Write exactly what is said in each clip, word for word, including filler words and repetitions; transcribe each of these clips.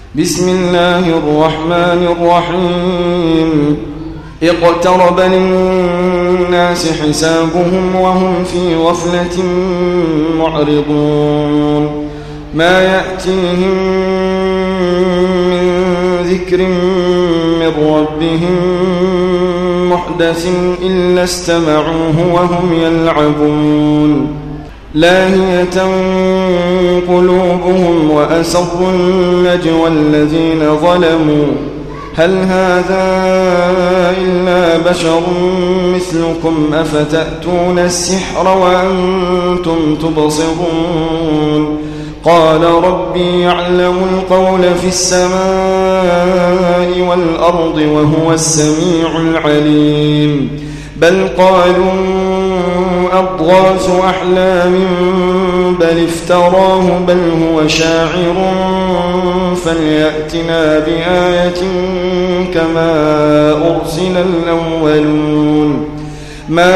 بسم الله الرحمن الرحيم اقترب للناس حسابهم وهم في غفلة معرضون ما يأتيهم من ذكر من ربهم محدث إلا استمعوه وهم يلعبون لاهية قلوبهم وأسروا النجوى الذين ظلموا هل هذا إلا بشر مثلكم أفتأتون السحر وأنتم تبصرون قال ربي يعلم القول في السماء والأرض وهو السميع العليم بل قالوا أضغاث أحلام بل افتراه بل هو شاعر فليأتنا بآية كما أرسل الأولون ما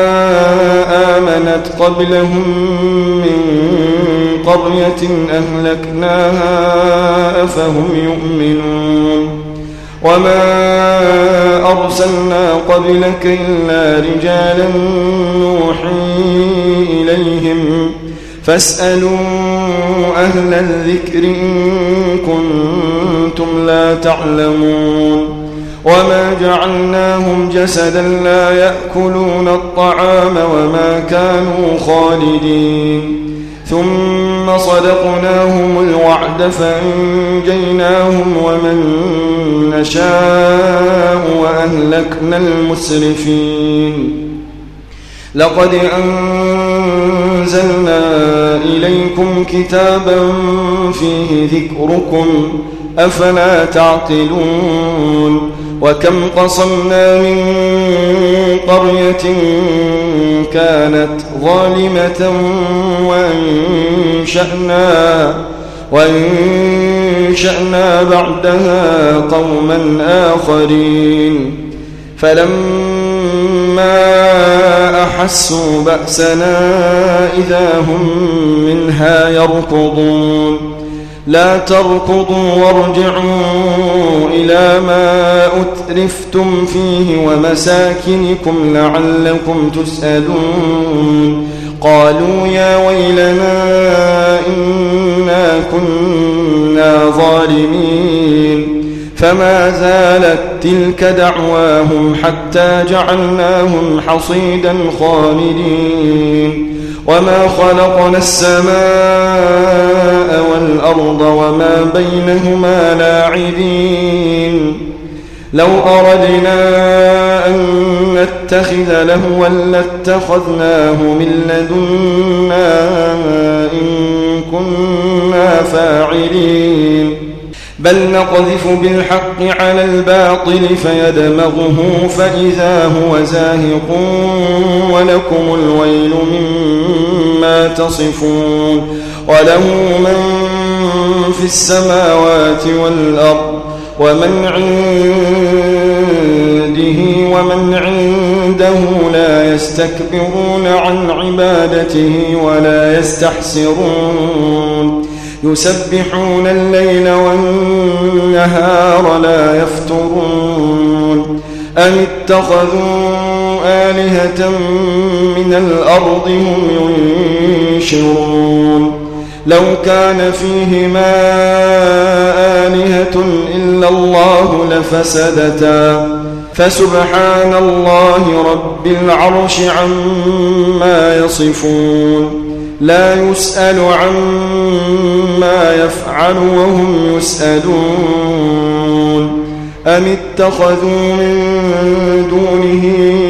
آمنت قبلهم من قرية أهلكناها أفهم يؤمنون وما أرسلنا قبلك إلا رجالا نوحي إليهم فاسألوا أهل الذكر إن كنتم لا تعلمون وما جعلناهم جسدا لا يأكلون الطعام وما كانوا خالدين ثم صدقناهم الوعد فأنجيناهم ومن نشاء وأهلكنا المسرفين لقد أنزلنا إليكم كتابا فيه ذكركم أفلا تعقلون وكم قصمنا من قرية كانت ظالمة وأنشأنا, وأنشأنا بعدها قوما آخرين فلما أحسوا بأسنا إذا هم منها يركضون لا تركضوا وارجعوا إلى ما أترفتم فيه ومساكنكم لعلكم تسألون قالوا يا ويلنا إنا كنا ظالمين فما زالت تلك دعواهم حتى جعلناهم حصيدا خامدين وما خلقنا السماء والأرض وما بينهما لاعبين لو أردنا أن نتخذ لهوا لاتخذناه من لدنا إن كنا فاعلين بل نقذف بالحق على الباطل فيدمغه فإذا هو زاهق ولكم الويل مما تصفون وله من في السماوات والأرض ومن عنده ومن عنده لا يستكبرون عن عبادته ولا يستحسرون يسبحون الليل والنهار لا يفترون أم اتخذوا آلهة من الأرض هم ينشرون لو كان فيهما آلهة إلا الله لفسدتا فسبحان الله رب العرش عما يصفون لا يسأل عما يفعل وهم يسألون أم اتخذوا من دونه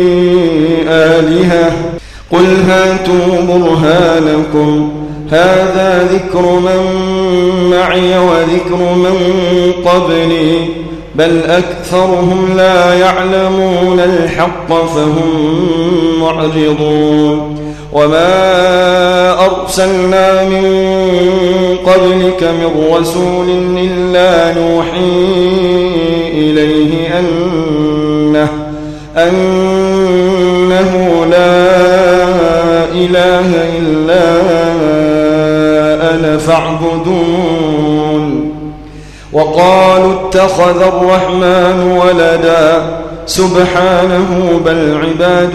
آلهة قل هاتوا برهانكم هذا ذكر من معي وذكر من قبلي بل أكثرهم لا يعلمون الحق فهم معرضون وما أرسلنا من قبلك من رسول إلا نوحي إليه أنه, أنه لا إله إلا أنا فاعبدون وقالوا اتخذ الرحمن ولدا سبحانه بل عباد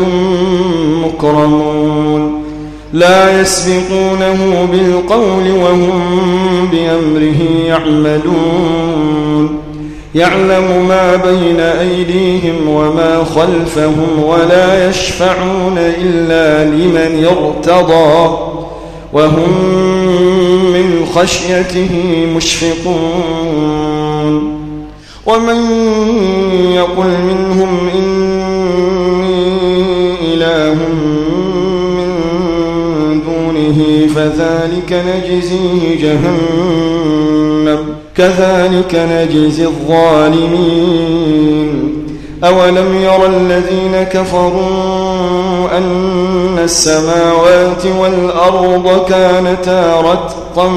مكرمون لا يسبقونه بالقول وهم بأمره يعملون يعلم ما بين أيديهم وما خلفهم ولا يشفعون إلا لمن ارتضى وهم من خشيته مشفقون ومن يقل منهم إني إله من دونه فذلك نجزيه جهنم كذلك نجزي الظالمين أولم يرى الذين كفروا أن السماوات والأرض كانتا رتقا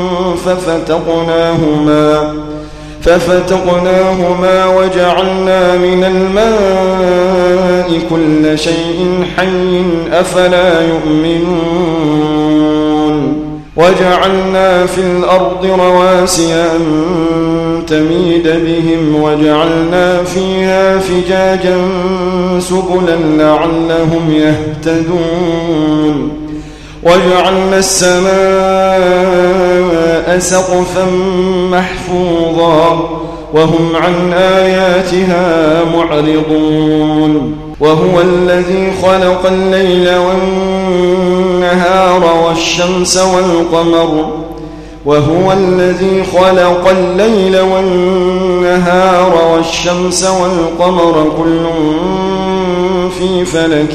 ففتقناهما ففتقناهما وجعلنا من الماء كل شيء حي أفلا يؤمنون وجعلنا في الأرض رواسي أن تميد بهم وجعلنا فيها فجاجا سبلا لعلهم يهتدون وجعلنا السماء سقفا محفوظا وهم عن آياتها معرضون وهو الذي خلق الليل والنهار والشمس والقمر وهو الذي خلق الليل والنهار والشمس والقمر كل في فلك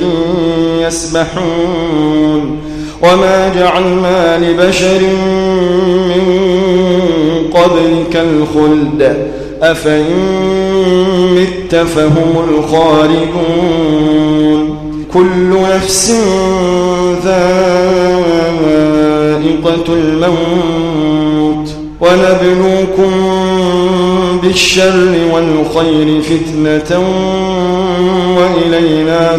يسبحون وما جعلنا لبشر من قبلك الخلد أفإن مت فهم الخالدون كل نفس ذائقة الموت ونبلوكم بالشر والخير فتنة وإلينا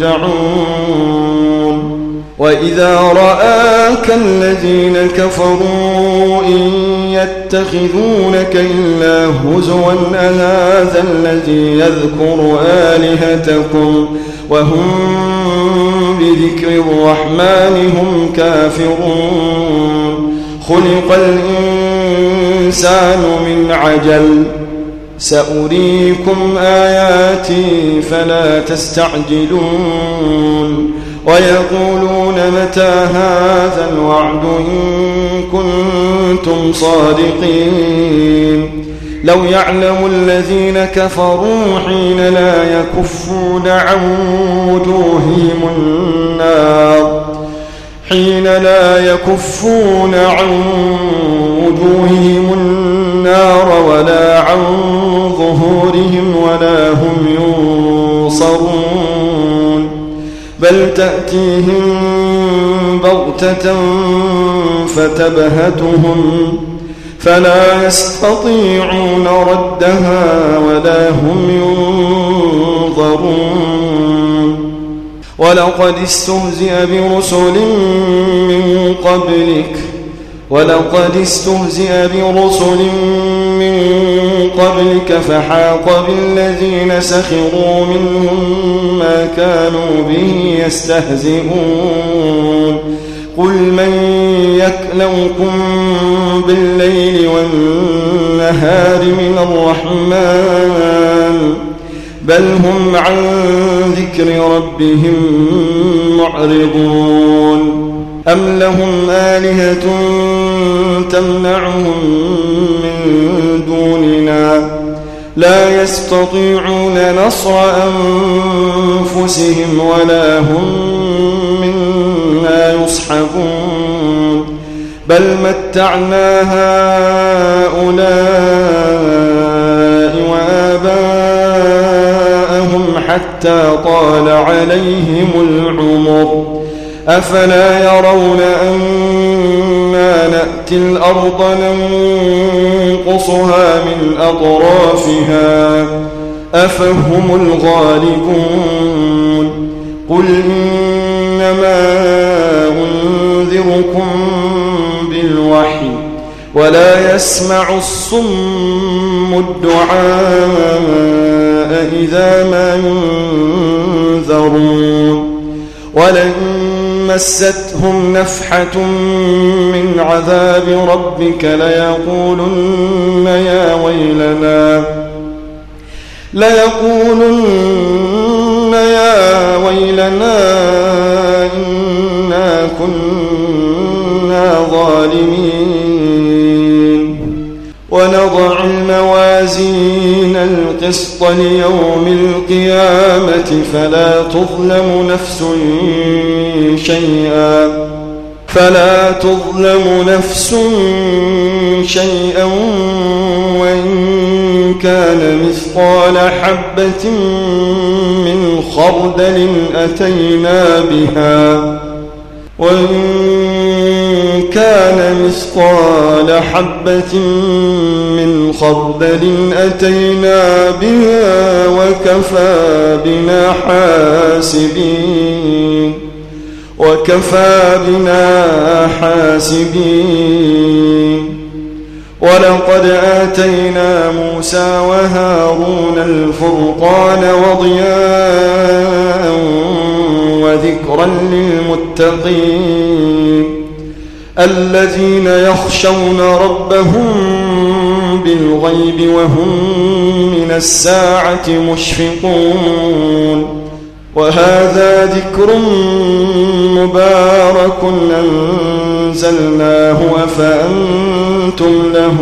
ترجعون وإذا رآك الذين كفروا إن يتخذونك إلا هزوا أهذا الذي يذكر آلهتكم وهم بذكر الرحمن هم كافرون خلق الإنسان من عجل سأريكم آياتي فلا تستعجلون ويقولون متى هذا الوعد إن كنتم صادقين لو يعلم الذين كفروا حين لا يكفون عن وجوههم النار حين لا يكفون عن وجوههم النار ولا عن ظهورهم ولا هم ينصرون بل تأتيهم بغتة فتبهتهم فلا يستطيعون ردها ولا هم ينظرون ولقد استهزئ برسل من قبلك ولقد استهزئ برسل من قبلك فحاق بالذين سخروا منهم ما كانوا به يستهزئون قل من يكلؤكم بالليل والنهار من الرحمن بل هم عن ذكر ربهم معرضون أم لهم آلهة تمنعهم من دوننا لا يستطيعون نصر أنفسهم ولا هم منا يصحبون بل متعنا هؤلاء وآباءهم حتى طال عليهم العمر أفلا يرون أنا نأتي الأرض ننقصها من أطرافها أفهم الغالبون قل إنما أنذركم بالوحي ولا يسمع الصم الدعاء إذا ما ينذرون ولئن مستهم نفحة من عذاب ربك ليقولن يا ويلنا ليقولن يا ويلنا إنا كنا ظالمين ونضع الموازين القسط ليوم القيامة فلا تظلم نفس شيئا فلا تظلم نفس شيئا وإن كان مثقال حبة من خردل أتينا بها وإن كان مثقال حبة من خردل أتينا بها وكفى بنا حاسبين وكفى بنا حاسبين ولقد آتينا موسى وهارون الفرقان وضياء وذكرا للمتقين الذين يخشون ربهم بالغيب وهم من الساعة مشفقون وهذا ذكر مبارك أنزلناه أفأنتم له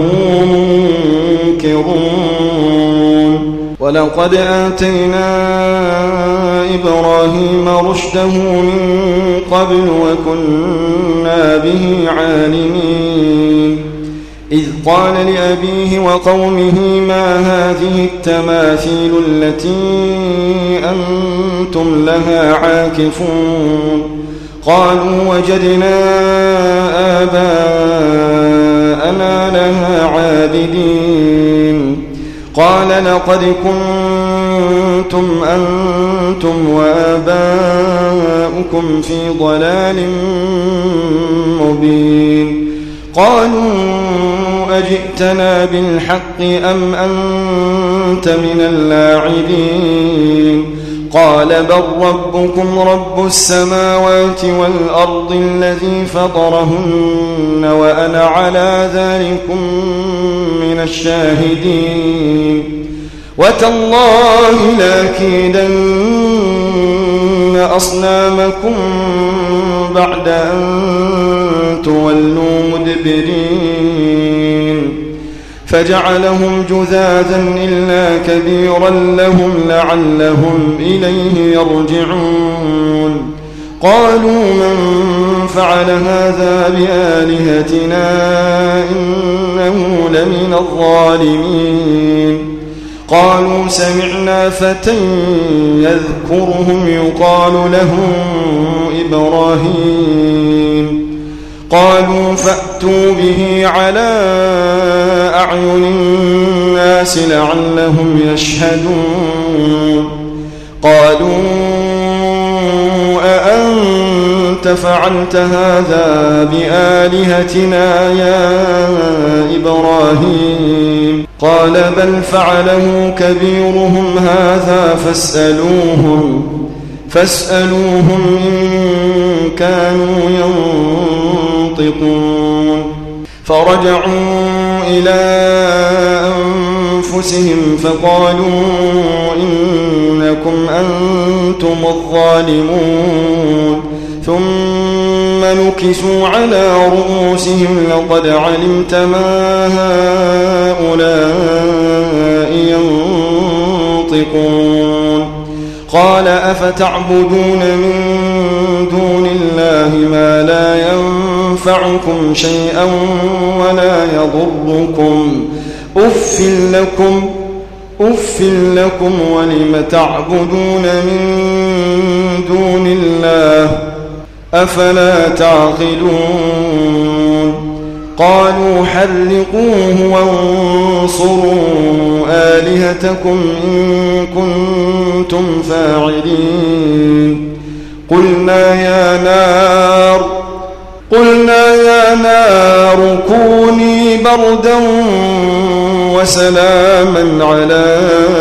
منكرون ولقد آتينا إبراهيم رشده من قبل وكنا به عالمين إذ قال لأبيه وقومه ما هذه التماثيل التي أنتم لها عاكفون قالوا وجدنا آباءنا لها عابدين قال لقد كنتم أنتم وآباؤكم في ضلال مبين قالوا أجئتنا بالحق أم أنت من اللاعبين قال بل ربكم رب السماوات والأرض الذي فطرهن وأنا على ذلكم من الشاهدين وتالله لأكيدن أصنامكم بعد أن تولوا مدبرين فجعلهم جذاذا إلا كبيرا لهم لعلهم إليه يرجعون قالوا من فعل هذا بآلهتنا إنه لمن الظالمين قالوا سمعنا فتى يذكرهم يقال له إبراهيم قالوا فأتوا به على أعين الناس لعلهم يشهدون قالوا أأنت فعلت هذا بآلهتنا يا إبراهيم قال بل فعله كبيرهم هذا فاسألوهم فاسألوهم إن كانوا ينطقون فرجعوا إلى أنفسهم فقالوا إنكم أنتم الظالمون ثم نكسوا على رؤوسهم لقد علمت ما هؤلاء ينطقون قال أفتعبدون من دون الله ما لا ينفعكم شيئا ولا يضركم أف لكم أف لكم ولم تعبدون من دون الله أفلا تعقلون قالوا حرقوه وانصروا آلهتكم إن كنتم فاعلين قلنا يا نار قلنا يا نار كوني بردا وسلاما على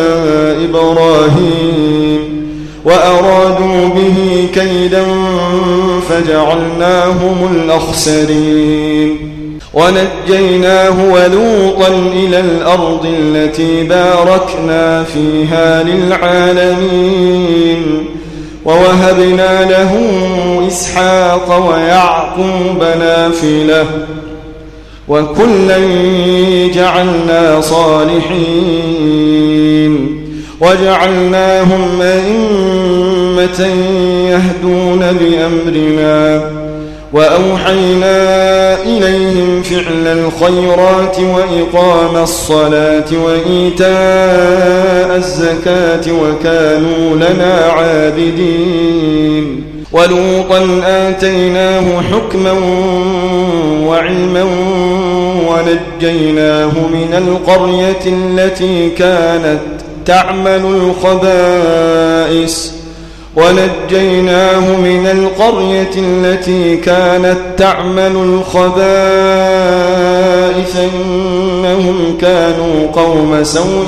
إبراهيم وأرادوا به كيدا فجعلناهم الأخسرين ونجيناه ولوطا إلى الأرض التي باركنا فيها للعالمين ووهبنا له إسحاق ويعقوب نافلة وكلا جعلنا صالحين وجعلناهم أئمة يهدون بأمرنا وأوحينا إليهم فعل الخيرات وإقام الصلاة وإيتاء الزكاة وكانوا لنا عابدين ولوطا آتيناه حكما وعلما ونجيناه من القرية التي كانت تعمل الخبائث ونجيناه من القرية التي كانت تعمل الخبائث إنهم كانوا قوم سوء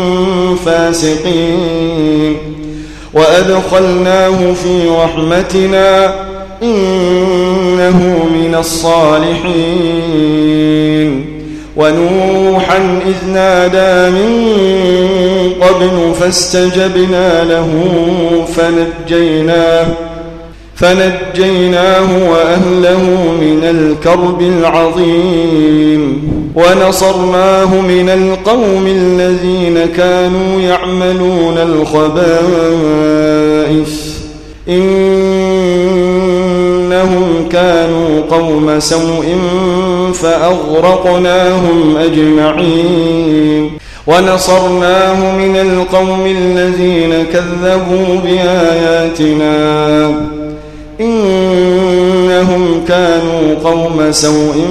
فاسقين وأدخلناه في رحمتنا إنه من الصالحين ونوحا إذ نادى من قبل فاستجبنا له فنجيناه فنجيناه وأهله من الكرب العظيم ونصرناه من القوم الذين كانوا يعملون الخبائث إنهم كانوا قوم سوء فأغرقناهم أجمعين ونصرناه من القوم الذين كذبوا بآياتنا إنهم كانوا قوم سوء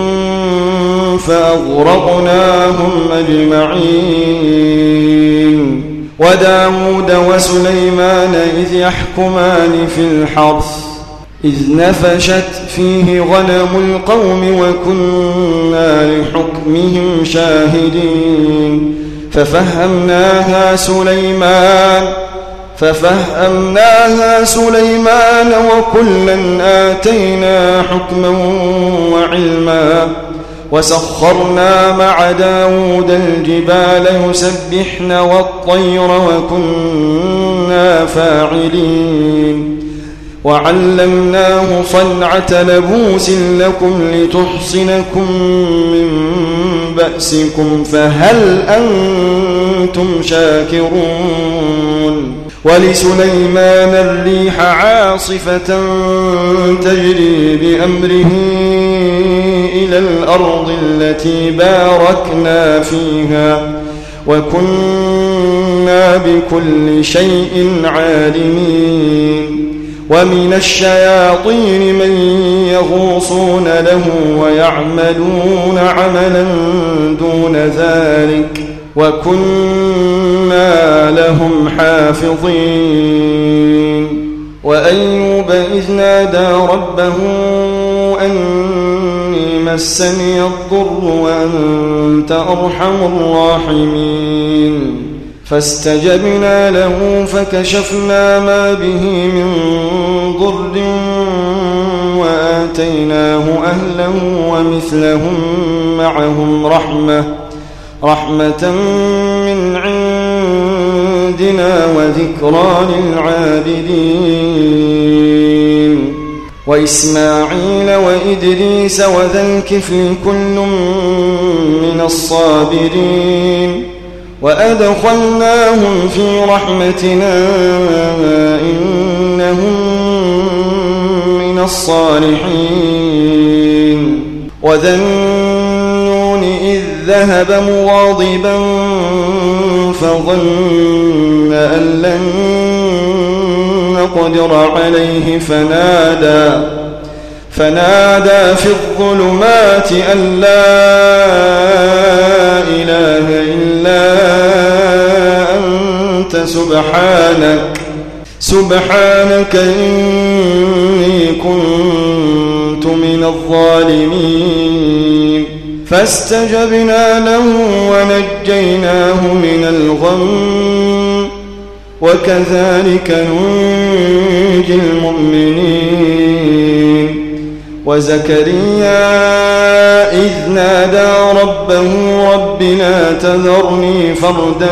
فأغرقناهم أجمعين وداود وسليمان إذ يحكمان في الحرث إذ نفشت فيه غنم القوم وكنا لحكمهم شاهدين ففهمناها سليمان ففهمناها سليمان وكلا آتينا حكما وعلما وسخرنا مع داود الجبال يسبحن والطير وكنا فاعلين وعلمناه صنعة لبوس لكم لتحصنكم من بأسكم فهل أنتم شاكرون ولسليمان الريح عاصفة تجري بأمره إلى الأرض التي باركنا فيها وكنا بكل شيء عالمين ومن الشياطين من يغوصون له ويعملون عملا دون ذلك وكنا لهم حافظين وأيوب إذ نادى ربه أني مسني الضر وأنت أرحم الراحمين فاستجبنا له فكشفنا ما به من ضر وآتيناه أهله ومثلهم معهم رحمة رحمة من عندنا وذكرى للعابدين وإسماعيل وإدريس وذا الكفل كل من الصابرين وأدخلناهم في رحمتنا إنهم من الصالحين وذا النون إذ ذهب مغاضبا فظن أن لن نقدر عليه فنادى فنادى في الظلمات أن لا إله إلا أنت سبحانك سبحانك إني كنت كنت من الظالمين فاستجبنا له ونجيناه من الغم وكذلك ننجي المؤمنين وزكريا إذ نادى ربه رب لا تذرني فردا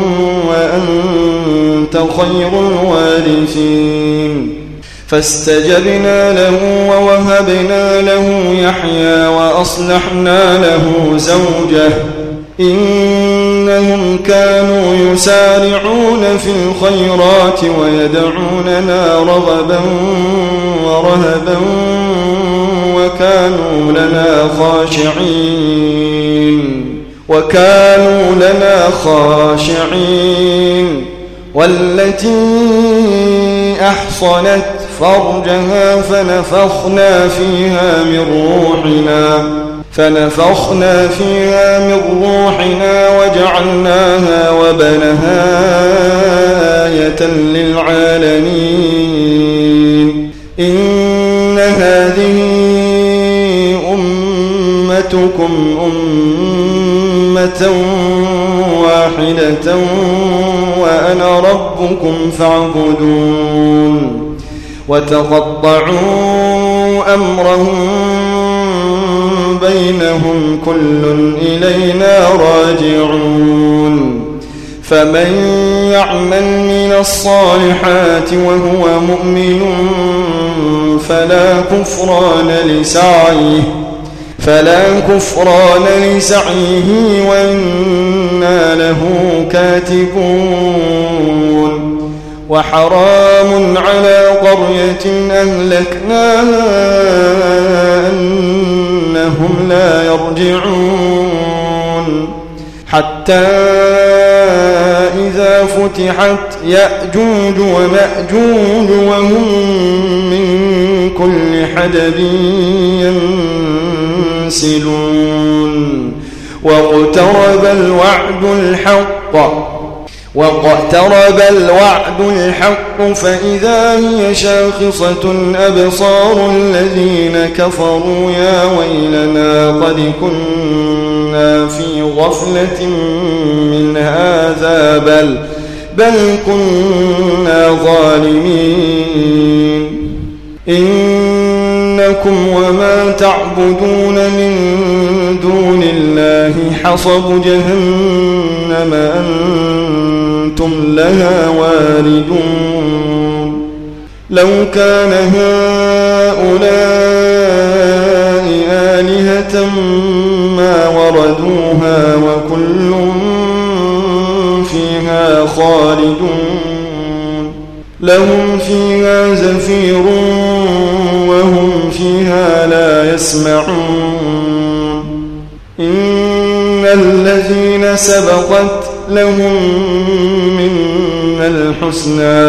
وأنت خير الوارثين فاستجبنا له ووهبنا له يحيى وأصلحنا له زوجه إنهم كانوا يسارعون في الخيرات ويدعوننا رغبا ورهبا وكانوا لنا خاشعين وكانوا لنا خاشعين والتي أحصنت فرجها فنفخنا فيها من روحنا فنفخنا فيها من روحنا وجعلناها وبنها آية للعالمين إن هذه أمتكم أمة واحدة وأنا ربكم فاعبدون وتقطعوا أمرهم بينهم كل إلينا راجعون فمن يعمل من الصالحات وهو مؤمن فلا كفران لسعيه فلا كفران لسعيه وإنا له كاتبون وحرام على قرية أهلكناها أنهم لا يرجعون حتى إذا فتحت يأجوج ومأجوج وهم من كل حدب ينسلون واقترب الوعد الحق واقترب الوعد الحق فإذا هي شاخصة أبصار الذين كفروا يا ويلنا قد كنا في غفلة من هذا بل بل كنا ظالمين إنكم وما تعبدون من دون الله حصب جهنم أنتم لها واردون لو كان هؤلاء آلهة ما وردوها وكل فيها خالدون لهم فيها زفير وهم فيها لا يسمعون إن الذين سبقت لهم منا الحسنى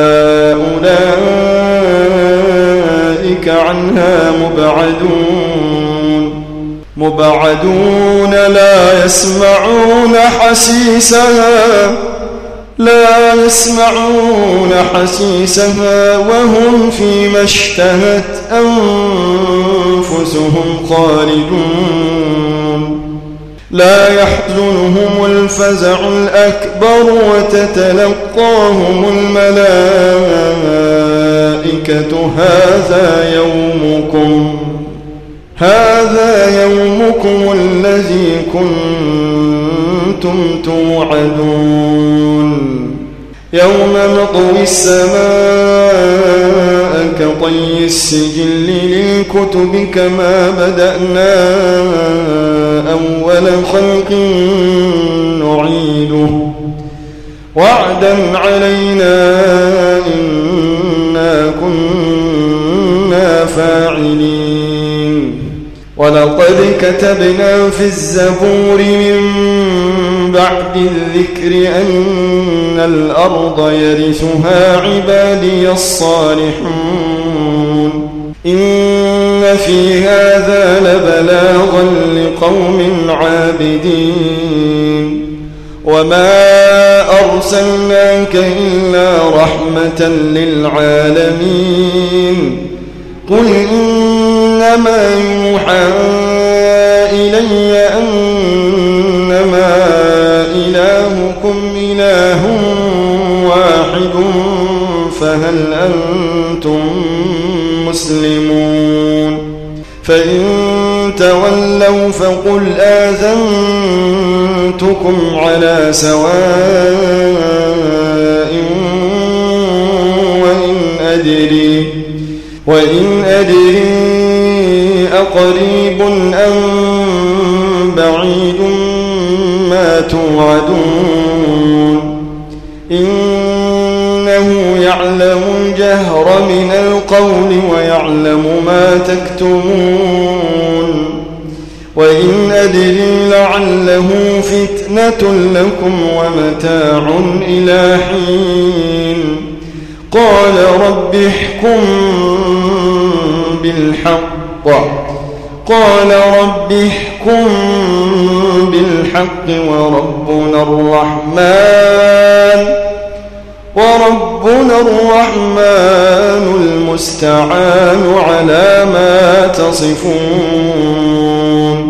أولئك عنها مبعدون مبعدون لا يسمعون حسيسها لا يسمعون حسيسها وهم فيما اشتهت أنفسهم خالدون لا يحزنهم الفزع الأكبر وتتلقاهم الملائكة هذا يومكم هذا يومكم الذي كنتم توعدون يوم نطوي السماء كطي السجل للكتب كما بدأنا أول خلق نعيده وعدا علينا إنا كنا فاعلين ولقد كتبنا في الزبور من بعد الذكر أن الأرض يرثها عبادي الصالحون إن في هذا لبلاغا لقوم عابدين وما أرسلناك إلا رحمة للعالمين قل إن إنما يوحى إلي أنما إلهكم إله واحد فهل أنتم مسلمون فإن تولوا فقل آذنتكم على سواء وإن أدري وإن أدري أقريب أم بعيد ما توعدون إنه يعلم الجهر من القول ويعلم ما تكتمون وإن أدري لعله فتنة لكم ومتاع إلى حين قال رب احكم بالحق قال رب احكم بالحق وربنا الرحمن وربنا الرحمن المستعان على ما تصفون